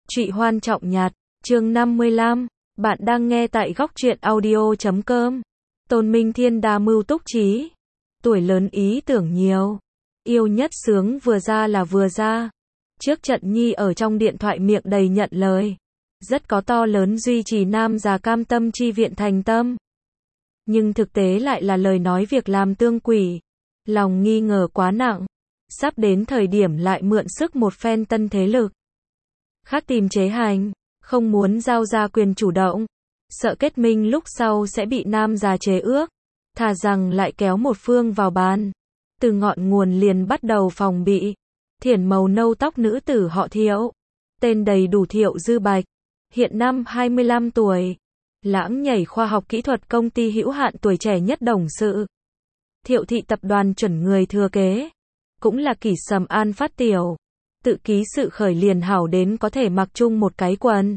Trụy Hoan Trọng Nhạt, chương 55, bạn đang nghe tại góc truyện audio.com. Tôn Minh Thiên đa mưu túc trí, tuổi lớn ý tưởng nhiều, yêu nhất sướng vừa ra là vừa ra. Trước trận nhi ở trong điện thoại miệng đầy nhận lời, rất có to lớn duy trì nam già cam tâm chi viện thành tâm. Nhưng thực tế lại là lời nói việc làm tương quỷ, lòng nghi ngờ quá nặng, sắp đến thời điểm lại mượn sức một phen tân thế lực khác tìm chế hành, không muốn giao ra quyền chủ động, sợ kết minh lúc sau sẽ bị nam già chế ước, thà rằng lại kéo một phương vào bàn. Từ ngọn nguồn liền bắt đầu phòng bị. Thiển màu nâu tóc nữ tử họ Thiệu, tên đầy đủ Thiệu Dư Bạch, hiện năm 25 tuổi, lãng nhảy khoa học kỹ thuật công ty hữu hạn tuổi trẻ nhất đồng sự. Thiệu thị tập đoàn chuẩn người thừa kế, cũng là Kỷ Sầm An phát tiểu, tự ký sự khởi liền hảo đến có thể mặc chung một cái quần.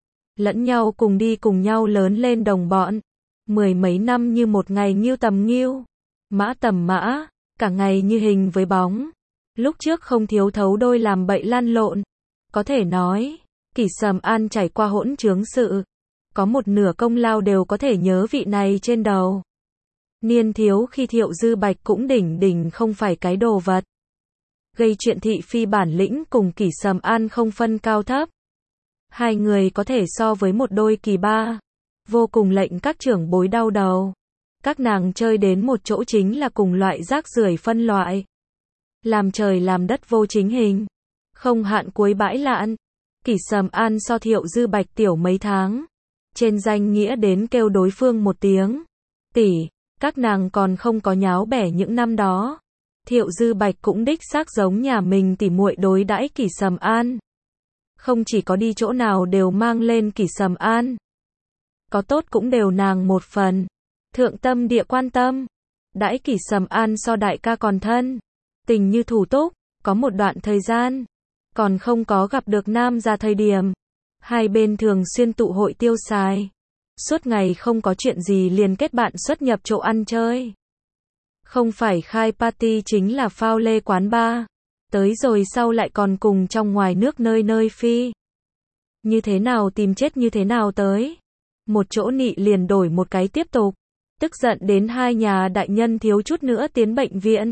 Lẫn nhau cùng đi cùng nhau lớn lên đồng bọn, mười mấy năm như một ngày nghiêu tầm nghiêu, mã tầm mã, cả ngày như hình với bóng. Lúc trước không thiếu thấu đôi làm bậy lăn lộn. Có thể nói, Kỷ Sầm An trải qua hỗn trướng sự, có một nửa công lao đều có thể nhớ vị này trên đầu. Niên thiếu khi Thiệu Dư Bạch cũng đỉnh không phải cái đồ vật. Gây chuyện thị phi bản lĩnh cùng Kỷ Sầm An không phân cao thấp. Hai người có thể so với một đôi kỳ ba, vô cùng lệnh các trưởng bối đau đầu. Các nàng chơi đến một chỗ chính là cùng loại rác rưởi phân loại. Làm trời làm đất vô chính hình, không hạn cuối bãi lạn. Kỷ Sầm An so Thiệu Dư Bạch tiểu mấy tháng, trên danh nghĩa đến kêu đối phương một tiếng tỷ, các nàng còn không có nháo bẻ những năm đó. Thiệu Dư Bạch cũng đích xác giống nhà mình tỉ muội đối đãi Kỷ Sầm An. Không chỉ có đi chỗ nào đều mang lên Kỷ Sầm An, có tốt cũng đều nàng một phần, thượng tâm địa quan tâm, đãi Kỷ Sầm An so đại ca còn thân, tình như thủ túc. Có một đoạn thời gian, còn không có gặp được nam ra thời điểm, hai bên thường xuyên tụ hội tiêu xài, suốt ngày không có chuyện gì liền kết bạn xuất nhập chỗ ăn chơi. Không phải khai party chính là phao lê quán bar, tới rồi sau lại còn cùng trong ngoài nước nơi nơi phi. Như thế nào tìm chết như thế nào tới. Một chỗ nị liền đổi một cái tiếp tục, tức giận đến hai nhà đại nhân thiếu chút nữa tiến bệnh viện.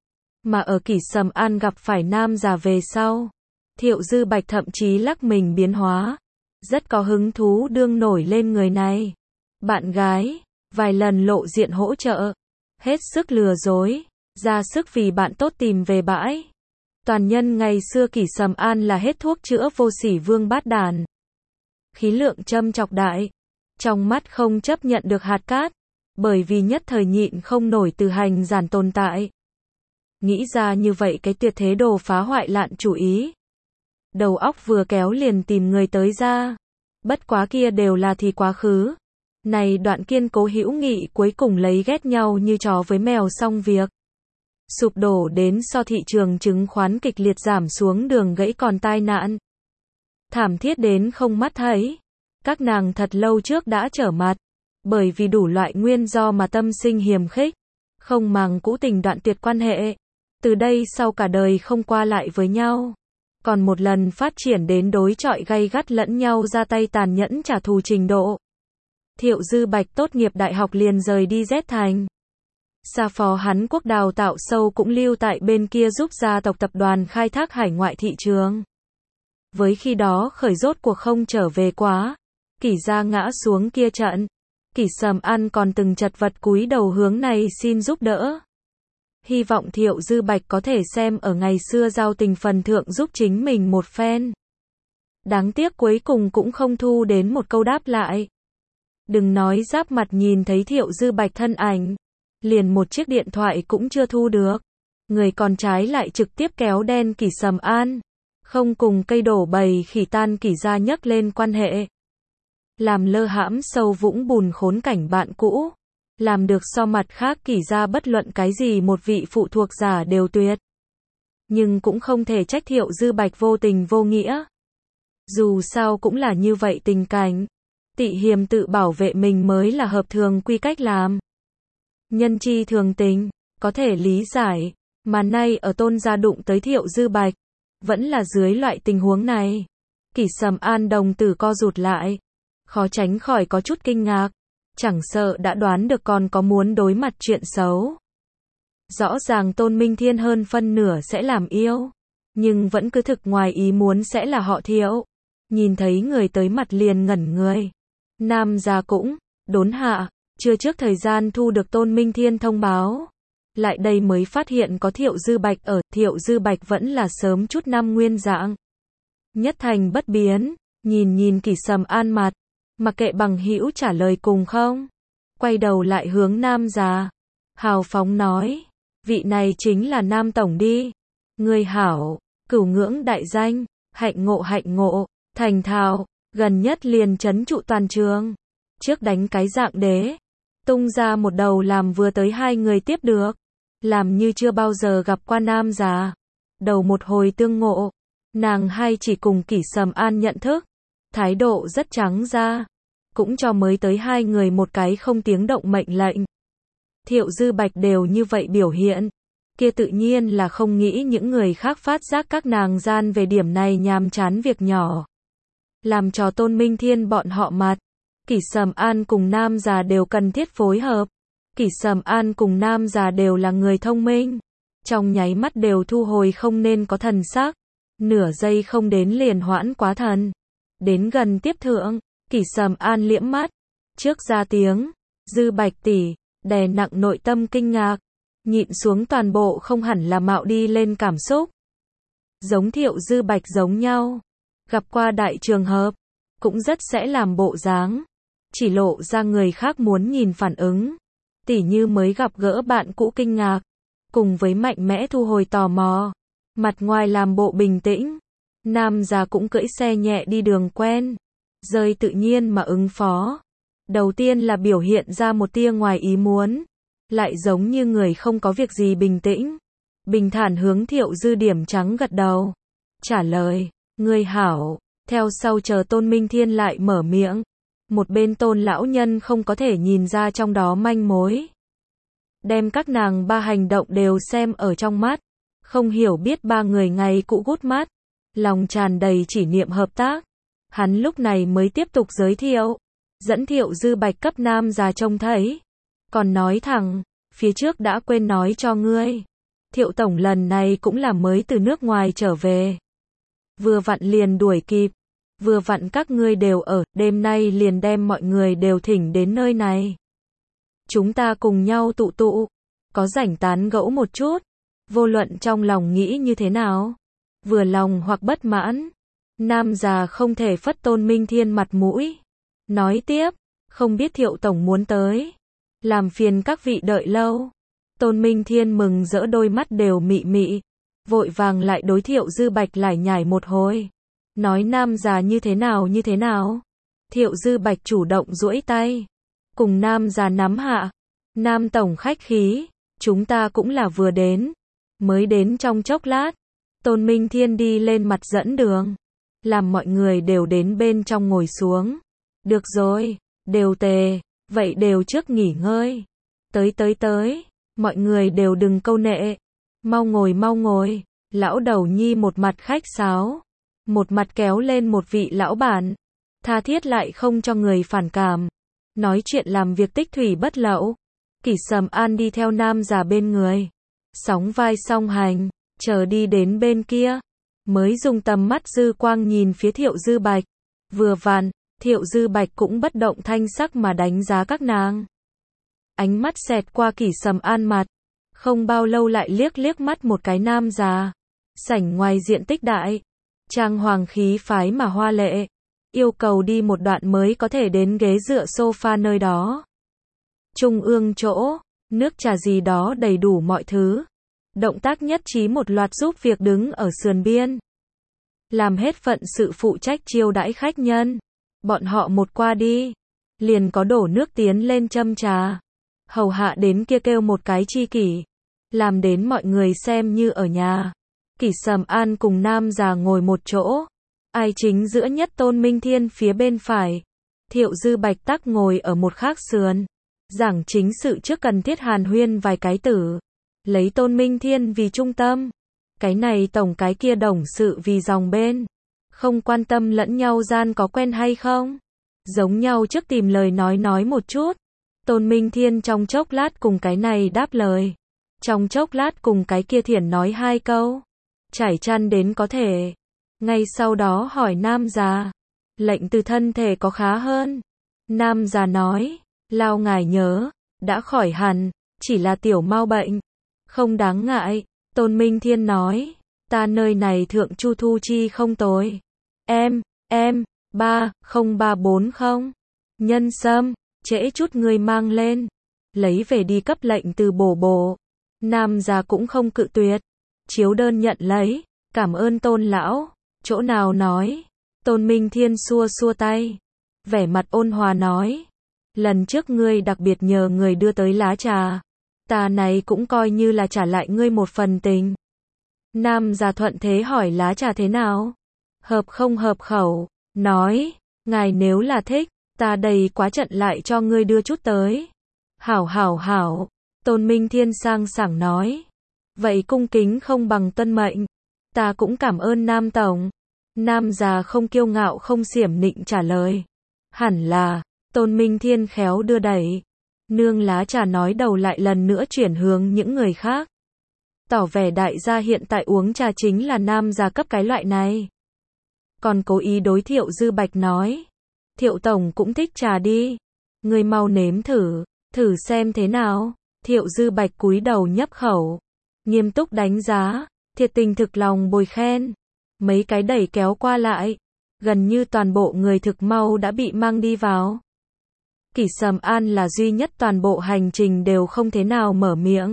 Mà ở Kỷ Sầm An gặp phải nam già về sau, Thiệu Dư Bạch thậm chí lắc mình biến hóa, rất có hứng thú đương nổi lên người này. Bạn gái, vài lần lộ diện hỗ trợ, hết sức lừa dối, ra sức vì bạn tốt tìm về bãi. Toàn nhân ngày xưa Kỷ Sầm An là hết thuốc chữa vô sỉ vương bát đàn. Khí lượng châm chọc đại, trong mắt không chấp nhận được hạt cát, bởi vì nhất thời nhịn không nổi từ hành giản tồn tại. Nghĩ ra như vậy cái tuyệt thế đồ phá hoại lạn chủ ý. Đầu óc vừa kéo liền tìm người tới ra. Bất quá kia đều là thì quá khứ. Này đoạn kiên cố hữu nghị cuối cùng lấy ghét nhau như chó với mèo xong việc. Sụp đổ đến so thị trường chứng khoán kịch liệt giảm xuống đường gãy còn tai nạn. Thảm thiết đến không mắt thấy. Các nàng thật lâu trước đã trở mặt. Bởi vì đủ loại nguyên do mà tâm sinh hiềm khích. Không màng cũ tình đoạn tuyệt quan hệ. Từ đây sau cả đời không qua lại với nhau. Còn một lần phát triển đến đối chọi gay gắt lẫn nhau ra tay tàn nhẫn trả thù trình độ. Thiệu Dư Bạch tốt nghiệp đại học liền rời đi Z thành. Sa phó hắn quốc đào tạo sâu cũng lưu tại bên kia giúp gia tộc tập đoàn khai thác hải ngoại thị trường. Với khi đó khởi rốt cuộc không trở về quá, Kỷ gia ngã xuống kia trận. Kỷ Sầm An còn từng chật vật cúi đầu hướng này xin giúp đỡ. Hy vọng Thiệu Dư Bạch có thể xem ở ngày xưa giao tình phần thượng giúp chính mình một phen. Đáng tiếc cuối cùng cũng không thu đến một câu đáp lại. Đừng nói giáp mặt nhìn thấy Thiệu Dư Bạch thân ảnh, liền một chiếc điện thoại cũng chưa thu được. Người còn trái lại trực tiếp kéo đen Kỷ Sầm An, không cùng cây đổ bầy khỉ tan Kỷ gia nhấc lên quan hệ. Làm lơ hãm sâu vũng bùn khốn cảnh bạn cũ. Làm được so mặt khác Kỷ gia bất luận cái gì một vị phụ thuộc giả đều tuyệt. Nhưng cũng không thể trách Thiệu Dư Bạch vô tình vô nghĩa. Dù sao cũng là như vậy tình cảnh. Tị hiềm tự bảo vệ mình mới là hợp thường quy cách làm. Nhân chi thường tình, có thể lý giải. Mà nay ở Tôn gia đụng tới Thiệu Dư Bạch, vẫn là dưới loại tình huống này. Kỷ Sầm An đồng tử co rụt lại, khó tránh khỏi có chút kinh ngạc, chẳng sợ đã đoán được còn có muốn đối mặt chuyện xấu. Rõ ràng Tôn Minh Thiên hơn phân nửa sẽ làm yêu, nhưng vẫn cứ thực ngoài ý muốn sẽ là họ Thiệu. Nhìn thấy người tới mặt liền ngẩn người. Nam gia cũng đốn hạ, chưa trước thời gian thu được Tôn Minh Thiên thông báo. Lại đây mới phát hiện có Thiệu Dư Bạch ở, Thiệu Dư Bạch vẫn là sớm chút năm nguyên dạng. Nhất thành bất biến, nhìn Kỷ Sầm An mặt, mặc kệ bằng hữu trả lời cùng không. Quay đầu lại hướng Nam gia, hào phóng nói, vị này chính là Nam tổng đi. Người hảo, cửu ngưỡng đại danh, hạnh ngộ, thành thạo, gần nhất liền trấn trụ toàn trường. Trước đánh cái dạng đế, tung ra một đầu làm vừa tới hai người tiếp được. Làm như chưa bao giờ gặp qua Nam già. Đầu một hồi tương ngộ, nàng hay chỉ cùng Kỷ Sầm An nhận thức, thái độ rất trắng ra, cũng cho mới tới hai người một cái không tiếng động mệnh lệnh. Thiệu Dư Bạch đều như vậy biểu hiện, kia tự nhiên là không nghĩ những người khác phát giác các nàng gian về điểm này nhàm chán việc nhỏ. Làm cho Tôn Minh Thiên bọn họ mặt, Kỷ Sầm An cùng Nam già đều cần thiết phối hợp. Kỷ Sầm An cùng Nam già đều là người thông minh, trong nháy mắt đều thu hồi không nên có thần sắc, nửa giây không đến liền hoãn quá thần. Đến gần tiếp thượng, Kỷ Sầm An liễm mắt, trước ra tiếng, Dư Bạch tỷ, đè nặng nội tâm kinh ngạc, nhịn xuống toàn bộ không hẳn là mạo đi lên cảm xúc. Giống Thiệu Dư Bạch giống nhau, gặp qua đại trường hợp, cũng rất sẽ làm bộ dáng, chỉ lộ ra người khác muốn nhìn phản ứng. Tỉ như mới gặp gỡ bạn cũ kinh ngạc, cùng với mạnh mẽ thu hồi tò mò, mặt ngoài làm bộ bình tĩnh. Nam già cũng cưỡi xe nhẹ đi đường quen, rơi tự nhiên mà ứng phó. Đầu tiên là biểu hiện ra một tia ngoài ý muốn, lại giống như người không có việc gì bình tĩnh. Bình thản hướng Thiệu Dư điểm trắng gật đầu, trả lời, người hảo. Theo sau chờ Tôn Minh Thiên lại mở miệng. Một bên Tôn lão nhân không có thể nhìn ra trong đó manh mối. Đem các nàng ba hành động đều xem ở trong mắt. Không hiểu biết ba người ngày cũ gút mắt. Lòng tràn đầy chỉ niệm hợp tác. Hắn lúc này mới tiếp tục giới thiệu. Dẫn Thiệu Dư Bạch cấp Nam già trông thấy. Còn nói thẳng, phía trước đã quên nói cho ngươi. Thiệu tổng lần này cũng là mới từ nước ngoài trở về. Vừa vặn liền đuổi kịp. Vừa vặn các ngươi đều ở, đêm nay liền đem mọi người đều thỉnh đến nơi này. Chúng ta cùng nhau tụ tụ, có rảnh tán gẫu một chút, vô luận trong lòng nghĩ như thế nào, vừa lòng hoặc bất mãn. Nam già không thể phất Tôn Minh Thiên mặt mũi. Nói tiếp, không biết Thiệu tổng muốn tới, làm phiền các vị đợi lâu. Tôn Minh Thiên mừng rỡ đôi mắt đều mị mị, vội vàng lại đối Thiệu Dư Bạch lải nhải một hồi. Nói Nam già như thế nào. Thiệu Dư Bạch chủ động duỗi tay, cùng Nam già nắm hạ. Nam tổng khách khí, chúng ta cũng là vừa đến, mới đến trong chốc lát. Tôn Minh Thiên đi lên mặt dẫn đường, làm mọi người đều đến bên trong ngồi xuống. Được rồi, đều tề, vậy đều trước nghỉ ngơi. Tới, mọi người đều đừng câu nệ. Mau ngồi. Lão đầu nhi một mặt khách sáo, một mặt kéo lên một vị lão bản, tha thiết lại không cho người phản cảm. Nói chuyện làm việc tích thủy bất lậu. Kỷ Sầm An đi theo Nam già bên người, sóng vai song hành, chờ đi đến bên kia, mới dùng tầm mắt dư quang nhìn phía Thiệu Dư Bạch. Vừa vặn, Thiệu Dư Bạch cũng bất động thanh sắc mà đánh giá các nàng. Ánh mắt xẹt qua Kỷ Sầm An mặt, không bao lâu lại liếc mắt một cái Nam già. Sảnh ngoài diện tích đại, trang hoàng khí phái mà hoa lệ, yêu cầu đi một đoạn mới có thể đến ghế dựa sofa nơi đó. Trung ương chỗ, nước trà gì đó đầy đủ mọi thứ. Động tác nhất trí một loạt giúp việc đứng ở sườn biên. Làm hết phận sự phụ trách chiêu đãi khách nhân. Bọn họ một qua đi, liền có đổ nước tiến lên châm trà. Hầu hạ đến kia kêu một cái chi kỷ. Làm đến mọi người xem như ở nhà. Kỷ Sầm An cùng Nam già ngồi một chỗ. Ai chính giữa nhất Tôn Minh Thiên phía bên phải. Thiệu Dư Bạch tắc ngồi ở một khác sườn. Giảng chính sự trước cần thiết hàn huyên vài cái tử. Lấy Tôn Minh Thiên vì trung tâm. Cái này tổng cái kia đồng sự vì dòng bên. Không quan tâm lẫn nhau gian có quen hay không. Giống nhau trước tìm lời nói một chút. Tôn Minh Thiên trong chốc lát cùng cái này đáp lời. Trong chốc lát cùng cái kia thiển nói hai câu. Trải chăn đến có thể. Ngay sau đó hỏi nam già. Lệnh từ thân thể có khá hơn. Nam già nói. Lao ngài nhớ. Đã khỏi hẳn. Chỉ là tiểu mau bệnh. Không đáng ngại. Tôn Minh Thiên nói. Ta nơi này thượng chu thu chi không tồi. Em, 30340. Nhân sâm, trễ chút người mang lên. Lấy về đi cấp lệnh từ bổ. Nam già cũng không cự tuyệt. Chiếu đơn nhận lấy. Cảm ơn Tôn lão. Chỗ nào nói. Tôn Minh Thiên xua tay. Vẻ mặt ôn hòa nói. Lần trước ngươi đặc biệt nhờ người đưa tới lá trà. Ta này cũng coi như là trả lại ngươi một phần tình. Nam già thuận thế hỏi lá trà thế nào? Hợp không hợp khẩu? Nói, ngài nếu là thích, ta đầy quá trận lại cho ngươi đưa chút tới. Hảo. Tôn Minh Thiên sang sảng nói. Vậy cung kính không bằng tuân mệnh. Ta cũng cảm ơn Nam Tổng. Nam già không kiêu ngạo không xiểm nịnh trả lời. Hẳn là, Tôn Minh Thiên khéo đưa đẩy. Nương lá trà nói đầu lại lần nữa chuyển hướng những người khác. Tỏ vẻ đại gia hiện tại uống trà chính là nam gia cấp cái loại này. Còn cố ý đối Thiệu Dư Bạch nói. Thiệu Tổng cũng thích trà đi. Người mau nếm thử xem thế nào. Thiệu Dư Bạch cúi đầu nhấp khẩu. Nghiêm túc đánh giá, thiệt tình thực lòng bồi khen. Mấy cái đẩy kéo qua lại. Gần như toàn bộ người thực mau đã bị mang đi vào. Kỷ Sầm An là duy nhất toàn bộ hành trình đều không thế nào mở miệng.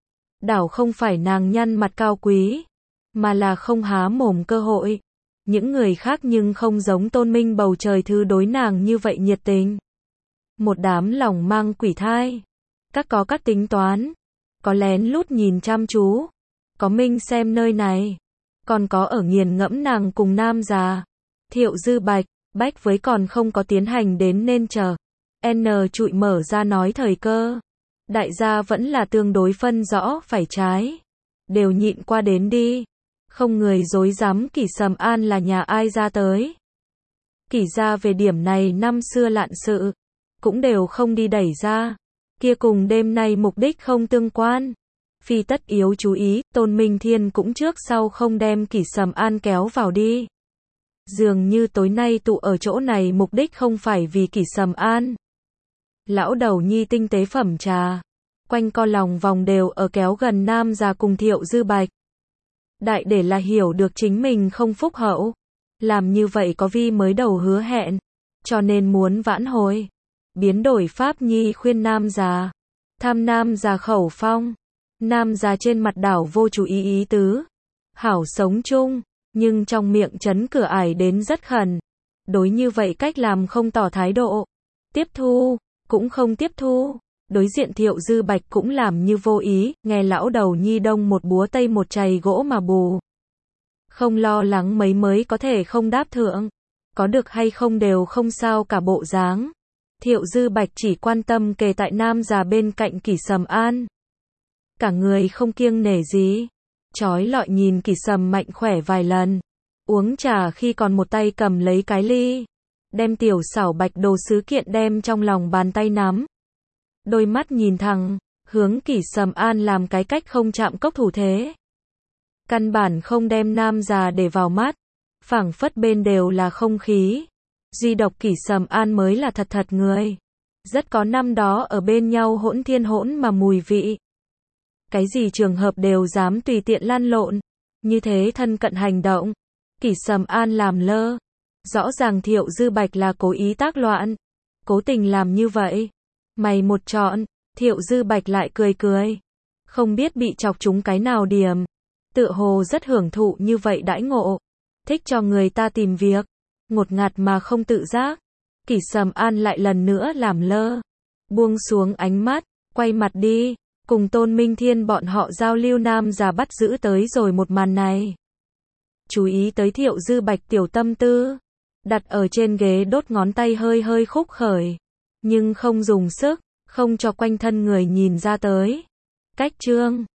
Đảo không phải nàng nhăn mặt cao quý, mà là không há mồm cơ hội. Những người khác nhưng không giống Tôn Minh bầu trời thư đối nàng như vậy nhiệt tình. Một đám lòng mang quỷ thai. Có các tính toán. Có lén lút nhìn chăm chú. Có minh xem nơi này. Còn có ở nghiền ngẫm nàng cùng nam già. Thiệu Dư Bạch, bách với còn không có tiến hành đến nên chờ. Trụi mở ra nói thời cơ. Đại gia vẫn là tương đối phân rõ phải trái. Đều nhịn qua đến đi. Không người dối dám Kỷ Sầm An là nhà ai ra tới. Kỷ gia về điểm này năm xưa lạn sự. Cũng đều không đi đẩy ra. Kia cùng đêm nay mục đích không tương quan. Phi tất yếu chú ý, Tôn Minh Thiên cũng trước sau không đem Kỷ Sầm An kéo vào đi. Dường như tối nay tụ ở chỗ này mục đích không phải vì Kỷ Sầm An. Lão đầu nhi tinh tế phẩm trà. Quanh co lòng vòng đều ở kéo gần nam già cùng Thiệu Dư Bạch. Đại để là hiểu được chính mình không phúc hậu. Làm như vậy có vi mới đầu hứa hẹn. Cho nên muốn vãn hồi. Biến đổi pháp nhi khuyên nam già. Tham nam già khẩu phong. Nam già trên mặt đảo vô chú ý tứ. Hảo sống chung. Nhưng trong miệng chấn cửa ải đến rất khẩn. Đối như vậy cách làm không tỏ thái độ. Tiếp thu. Cũng không tiếp thu. Đối diện Thiệu Dư Bạch cũng làm như vô ý, nghe lão đầu nhi đông một búa tây một chày gỗ mà bù. Không lo lắng mấy mới có thể không đáp thượng. Có được hay không đều không sao cả bộ dáng. Thiệu Dư Bạch chỉ quan tâm kề tại nam già bên cạnh Kỷ Sầm An. Cả người không kiêng nể gì. Chói lọi nhìn Kỷ Sầm mạnh khỏe vài lần. Uống trà khi còn một tay cầm lấy cái ly. Đem tiểu xảo bạch đồ sứ kiện đem trong lòng bàn tay nắm. Đôi mắt nhìn thẳng, hướng Kỷ Sầm An làm cái cách không chạm cốc thủ thế. Căn bản không đem nam già để vào mắt, phảng phất bên đều là không khí. Duy độc Kỷ Sầm An mới là thật người. Rất có năm đó ở bên nhau hỗn thiên hỗn mà mùi vị. Cái gì trường hợp đều dám tùy tiện lăn lộn, như thế thân cận hành động. Kỷ Sầm An làm lơ. Rõ ràng Thiệu Dư Bạch là cố ý tác loạn, cố tình làm như vậy. Mày một chọn, Thiệu Dư Bạch lại cười. Không biết bị chọc trúng cái nào điểm. Tựa hồ rất hưởng thụ như vậy đãi ngộ. Thích cho người ta tìm việc. Ngột ngạt mà không tự giác. Kỷ Sầm An lại lần nữa làm lơ. Buông xuống ánh mắt, quay mặt đi. Cùng Tôn Minh Thiên bọn họ giao lưu nam già bắt giữ tới rồi một màn này. Chú ý tới Thiệu Dư Bạch tiểu tâm tư. Đặt ở trên ghế đốt ngón tay hơi khúc khởi. Nhưng không dùng sức, không cho quanh thân người nhìn ra tới. Cách chương